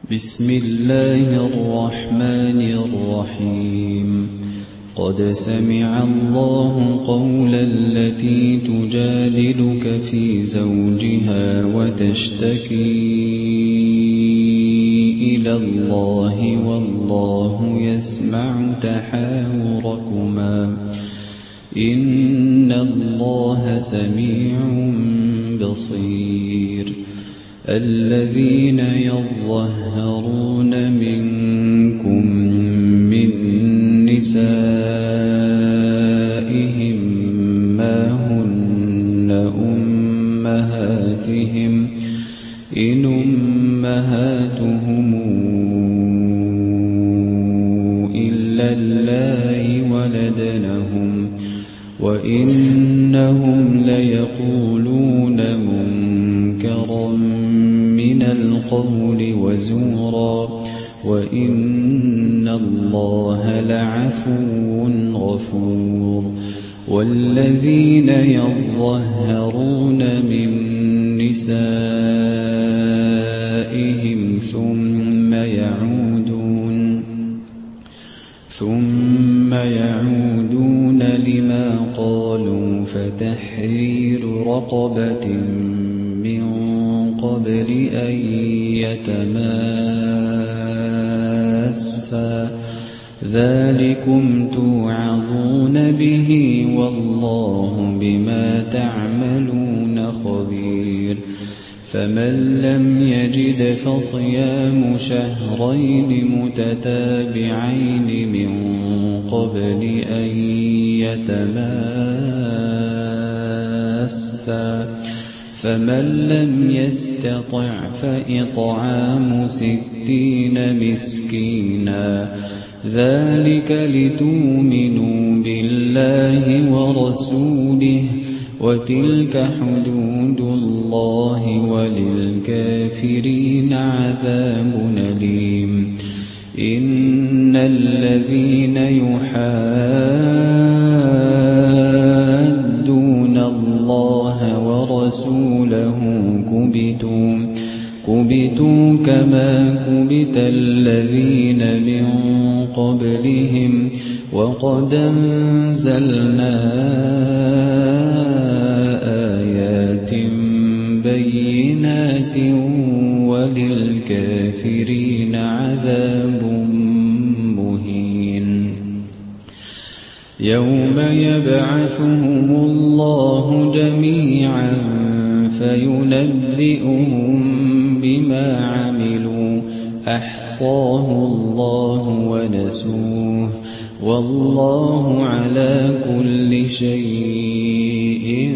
بسم الله الرحمن الرحيم قد سمع الله قول التي تجادلك في زوجها وتشتكي إلى الله والله يسمع تحاوركما إن الله سميع بصير الذين يظهرون منكم من نسائهم ما هن أمهاتهم إن أمهاتهم إلا اللائي ولدنهم وإنهم ليقولون منكرا من القول وزورا وإن الله لعفو غفور والذين يظهرون من نسائهم ثم يعودون لما قالوا فتحرير رقبة من قبل أن يتماسا ذلكم توعظون به والله بما تعملون خبير فمن لم يجد فصيام شهرين متتابعين من قبل أن يتماسا فمن لم يستطع فإطعام 60 مسكينا ذلك لتؤمنوا بالله ورسوله وتلك حدود الله وللكافرين عذاب أليم إن الذين يحادون الله ورسوله كبتوا كما كبت الذين من قبلهم وقد أنزلنا آيات بينات وللكافرين عذاب مهين يوم يبعثهم الله جميعا فينبئهم بما عملوا أحصاه الله ونسوه والله على كل شيء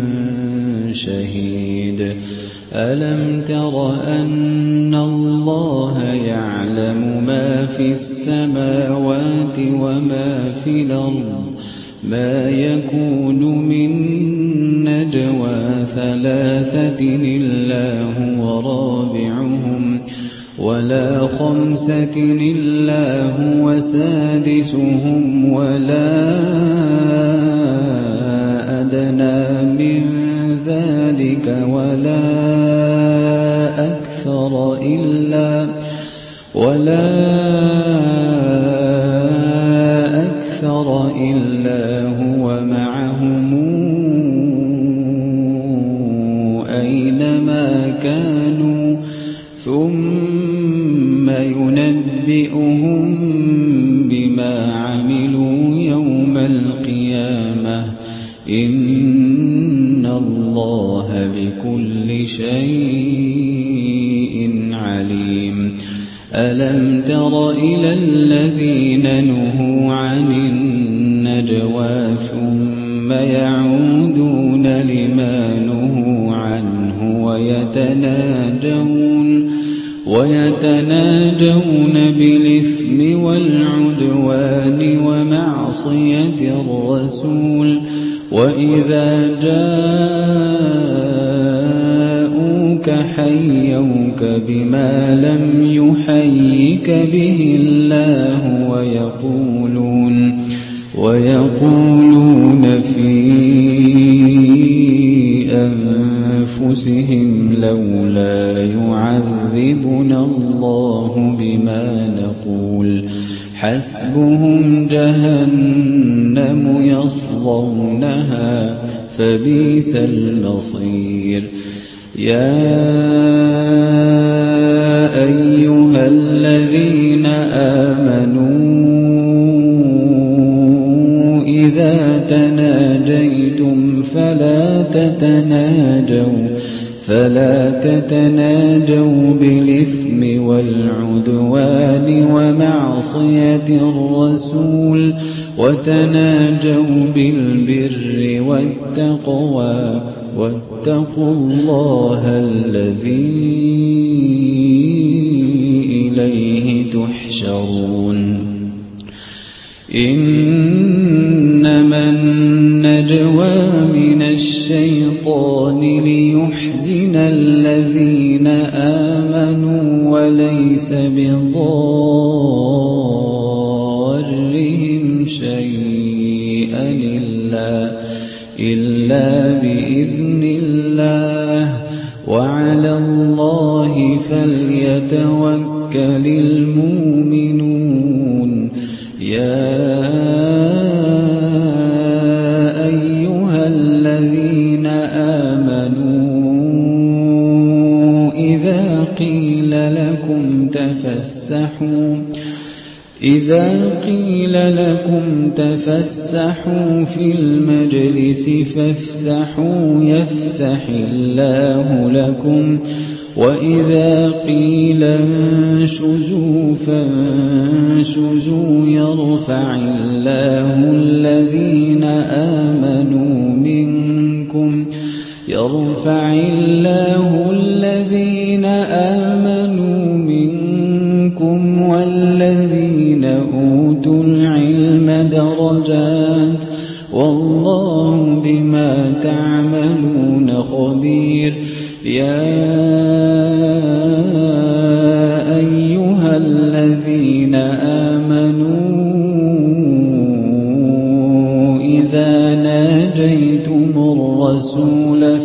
شهيد ألم تر أن الله يعلم ما في السماوات وما في الأرض ما يكون من نجوى 3 إلا هو رابعهم ولا 5 إلا هو سادسهم ولا أدنى من ذلك ولا أكثر إلا هو معهم أينما كانوا ثم ينبئهم بما عملوا يوم القيامة إن الله بكل شيء عليم ألم تر إلى الذين نهوا عن النجوى ثم يعودون لما نهوا عنه ويتناجون بالإثم والعدوان ومعصية الرسول وإذا جاءوك حيوك بما لم يحيك به الله ويقولون في أنفسهم لولا يعذبنا الله الله بما نقول حسبهم جهنم يصلونها فبئس المصير يا أيها الذين آمنوا إذا تناجيتم فلا تتناجوا بالإثم والعدوان ومعصية الرسول وتناجوا بالبر والتقوى واتقوا الله الذي إليه تحشرون إنما النجوى من الشيطان ليحزن الذين آمنوا وليس بضارهم شيئا إلا بإذن الله وعلى الله فليتوكل المؤمنون يا أيها الذين آمنوا إذا قيل لكم تفسحوا في المجلس فافسحوا يفسح الله لكم وإذا قيل انشزوا فانشزوا يرفع الله الذين آمنوا منكم والذين أوتوا العلم درجات والله بما تعملون خبير يا أيها الذين آمنوا إذا ناجيتم الرسول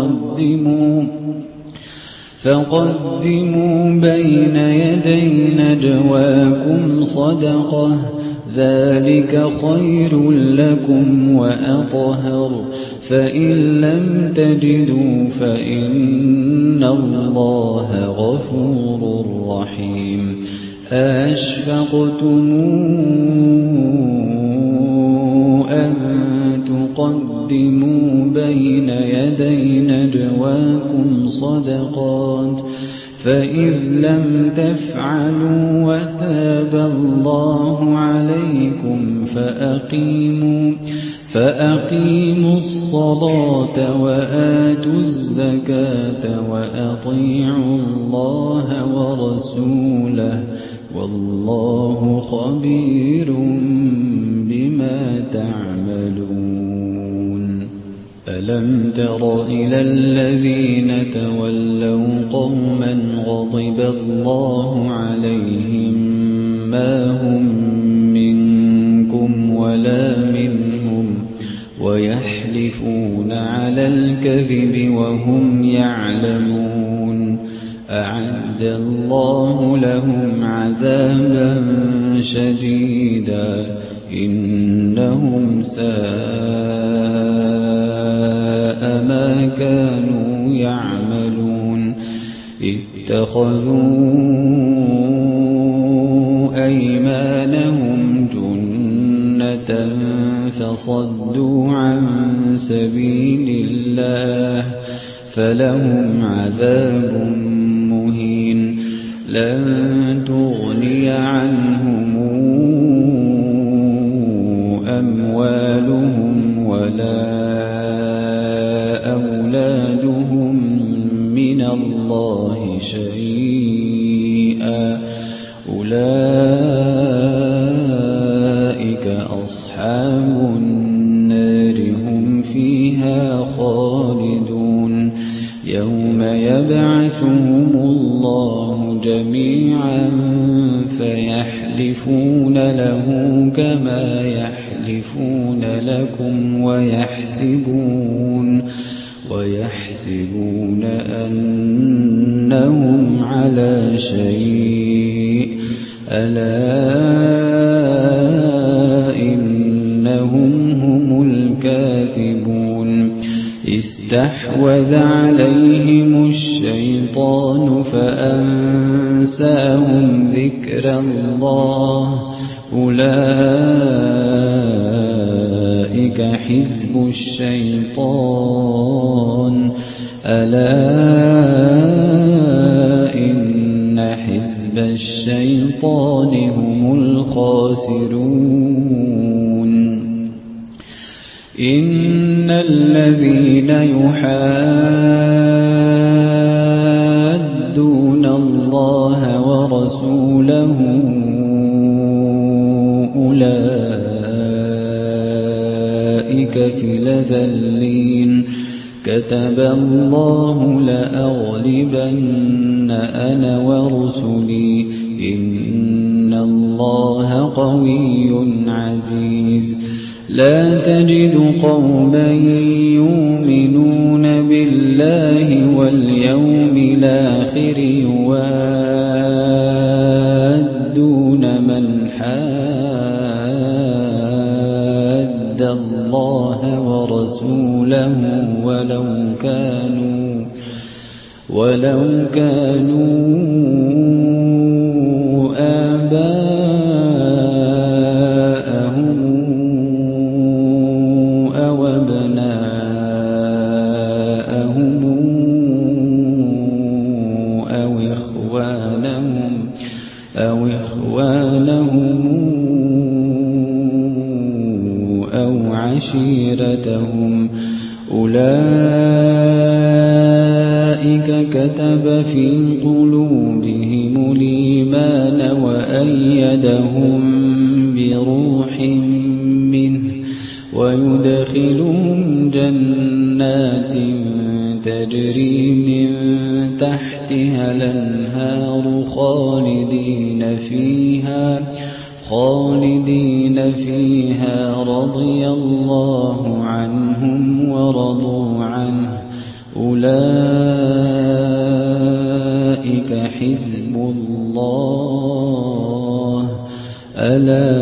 فقدموا بين يدي نجواكم صدقة ذلك خير لكم وأطهر فإن لم تجدوا فإن الله غفور رحيم أشفقتم أن تقدموا بين يدي نجواكم صدقات فإذ لم تفعلوا وتاب الله عليكم فأقيموا الصلاة وآتوا الزكاة وأطيعوا الله ورسوله والله خبير بما تعملون ألم تر إلى الذين تولوا قوما غضب الله عليهم ما هم منكم ولا منهم ويحلفون على الكذب وهم يعلمون أعد الله لهم عذابا شديدا إنهم ساء ما كانوا يعملون اتخذوا أيمانهم جنة فصدوا عن سبيل الله فلهم عذاب مهين لن تغني عنهم أموالهم ولا أولادهم من الله شيئا أولئك أصحاب النار هم فيها خالدون يوم يبعثهم الله جميعا فيحلفون له كما يحلفون لكم ويحسبون أنهم على شيء ألا إنهم هم الكاذبون استحوذ عليهم الشيطان فأنساهم ذكر الله أولئك حزب الشيطان ألا إن حزب الشيطان هم الخاسرون إن الذين يحادون الله ورسوله أولئك في الأذلين كتب الله لأغلبن أنا ورسلي إن الله قوي عزيز لا تجد قوما يؤمنون بالله واليوم الآخر يوادون من حاد الله ورسوله ولو كانوا آباءهم أو أبناءهم أو إخوانهم أو عشيرتهم أولئك كتب في قلوبهم الإيمان وأيدهم بروح منه ويدخلهم جنات تجري من تحتها الأنهار خالدين فيها رضي الله عنهم ورضوا عنه أولئك حزب الله ألا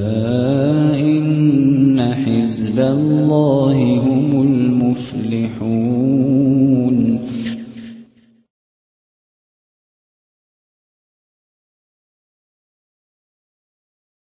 إن حزب الله هم المفلحون